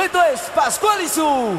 Esto es Pascual y su...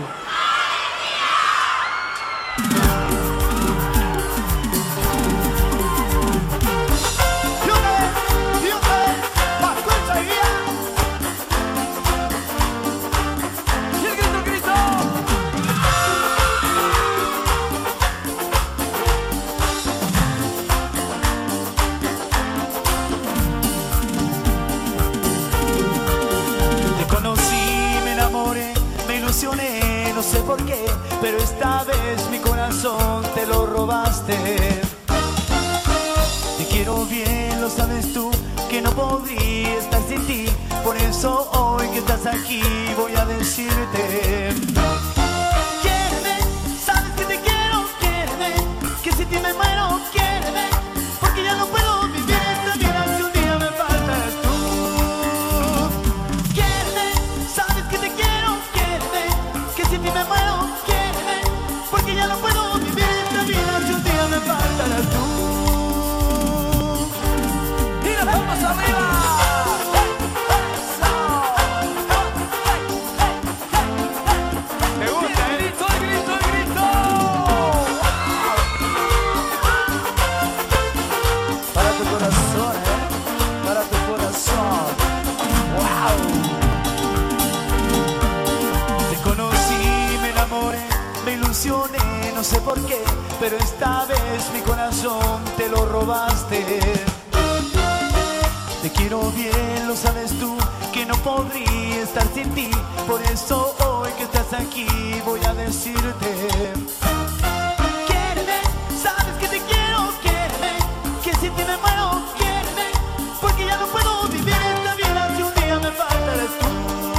No sé por qué, pero esta vez mi corazón te lo robaste. Te quiero bien, lo sabes tú, que no podría estar sin ti. Por eso hoy que estás aquí voy a decirte: quiéreme, sabes que te quiero, quiéreme, que si ti me muero, quiéreme, porque ya no puedo vivir esta vida si un día me faltas tú. Quiéreme, sabes que te quiero, que si ti me muero, quiéreme, porque ya no puedo vivir esta vida si un día me faltarás tú. ¡Y las palmas arriba! Me gusta, el grito, el grito, el grito. Para tu corazón, para tu corazón. Wow. Te conocí, me enamoré, me ilusioné, no sé por qué, pero esta vez mi corazón te lo robaste. Te quiero bien, lo sabes tú, que no podría estar sin ti. Por eso hoy que estás aquí voy a decirte: quiéreme, sabes que te quiero, quiéreme, que si ti me muero, quiéreme, porque ya no puedo vivir esta vida si un día me faltarás tú.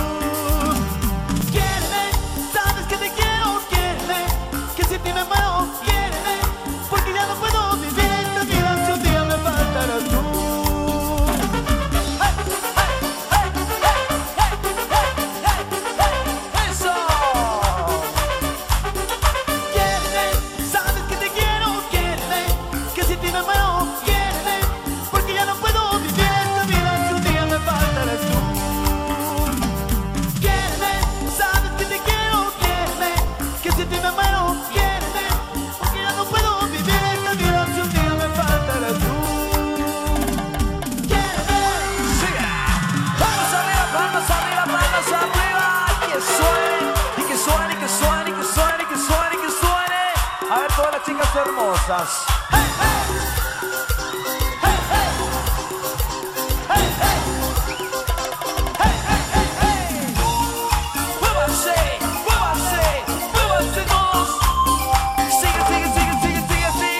Quiéreme, sabes que te quiero, quiéreme, que si ti me muero, quiéreme, porque ya no puedo vivir esta vida si un día me faltarás tú. Todas las chicas hermosas. ¡Hey, hey! ¡Hey, hey! ¡Hey, hey! ¡Hey, hey, hey, hey! ¡Muévanse! ¡Muévanse! ¡Muévanse todos! ¡Sigue, sigue, sigue, sigue, sigue así!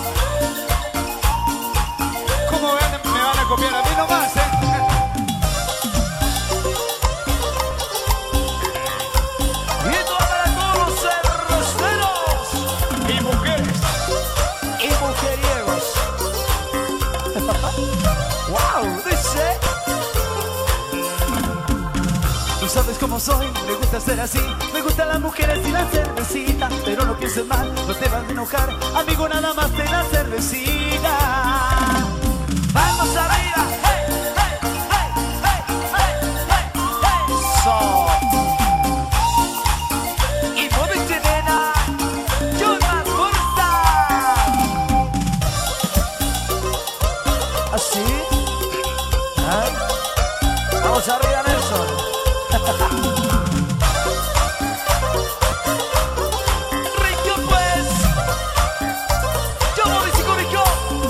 ¿Cómo ven? Me van a copiar a mí nomás, Y esto para todos los cerroceros y mujeres. y mujeriegos. ¡Wow! Dice... Tú sabes cómo soy, me gusta ser así. Me gustan las mujeres y la cervecita, pero no pienses mal, no te vas a enojar, amigo, nada más de la cervecita. ¡Vamos arriba! ¡Hey, hey, hey, hey, hey, hey, hey! So. Y muévete, nena, yo más fuerza. ¿Así? ¿Ah? Vamos arriba, Nelson. Rico, pues. Yo voy sin cobijo.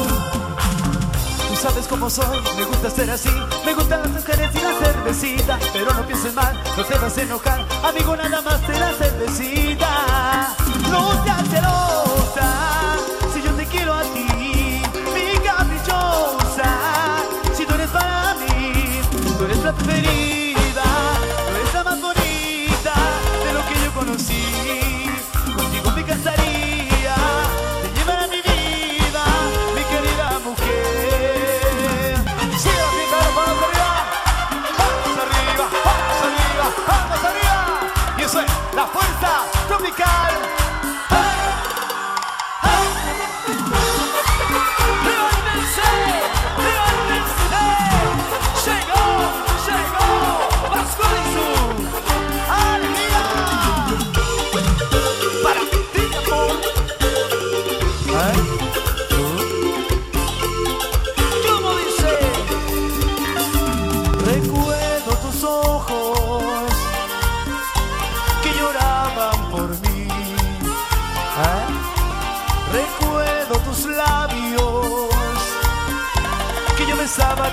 Tú sabes cómo soy, me gusta ser así. Me gustan las mujeres y la cervecita, pero no pienses mal, no te vas a enojar, amigo, nada más de la cervecita. No seas celosa, si yo te quiero a ti, mi caprichosa. Si tú eres para mí, tú eres la preferida, tú eres la más bonita de lo que yo conocí. Contigo me casaría, te llevaré a mi vida, mi querida mujer. Sigue la fiesta, vamos arriba. Vamos arriba, vamos arriba, vamos arriba. Y eso es la fuerza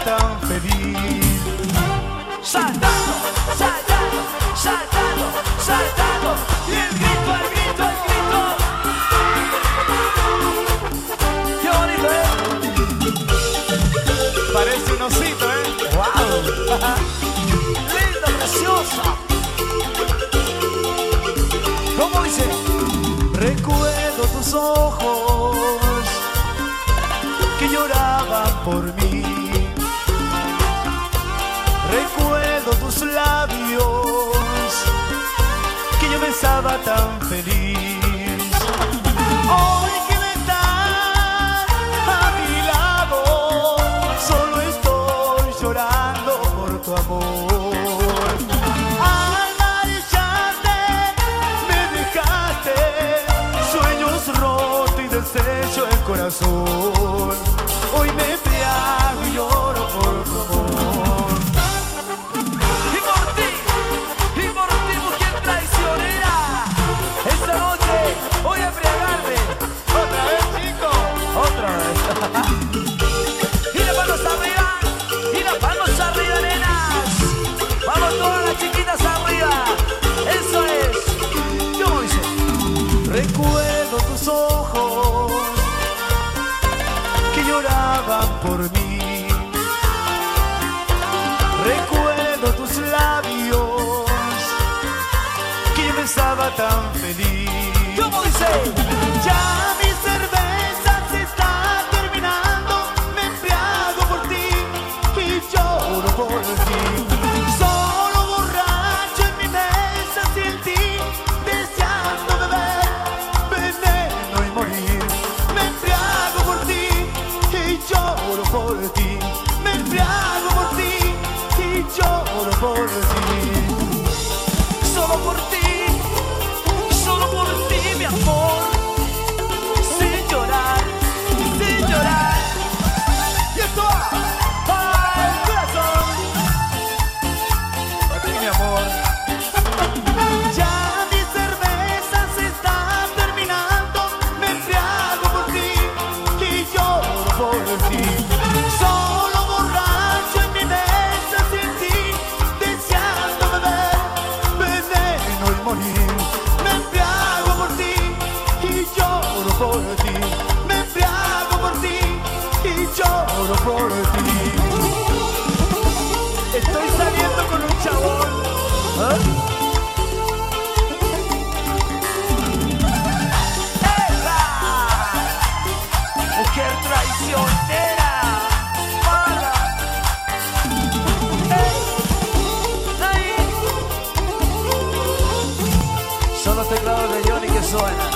tan feliz. Saltando, saltando, saltando, saltando. Y el grito, el grito, el grito. Qué bonito, Parece un osito, Wow. Linda, preciosa. ¿Cómo dice? Recuerdo tus ojos que lloraban por mí. Recuerdo tus labios que yo besaba tan feliz. Hoy que no estás a mi lado, solo estoy llorando por tu amor. Al marcharte me dejaste sueños rotos y deshecho el corazón. Hoy me embriago y lloro por tu amor. Y por ti, mujer traicionera. Esta noche voy a embriagarme. Otra vez, chico. Otra vez. Y las manos arriba. Y las manos arriba, nenas. Vamos todas las chiquitas arriba. Eso es. ¿Cómo dice? Recuerdo tus ojos que lloraban por mí. Recuerdo tus labios que yo besaba tan feliz. ¿Cómo dice? Ya mi cerveza se está terminando, me embriago por ti y lloro por ti. Solo borracho en mi mesa sin ti, deseando beber veneno y morir. Me embriago por ti y lloro por ti. Me embriago por ti y lloro por ti. Solo por ti, mi amor. Sin llorar, sin llorar. Y esto va al corazón. A ti, mi amor. Ya mi cerveza se está terminando, me embriago por ti y lloro por ti. Solo borracho en mi mesa sin ti, deseando beber veneno y morir. Me embriago por ti y lloro por ti. Me embriago por ti y lloro por ti. Estoy saliendo con un chabón. ¡Eva! Mujer traicionera. Mala. ¡Ey! ¡Ey! Son los teclados de Johnny que suenan.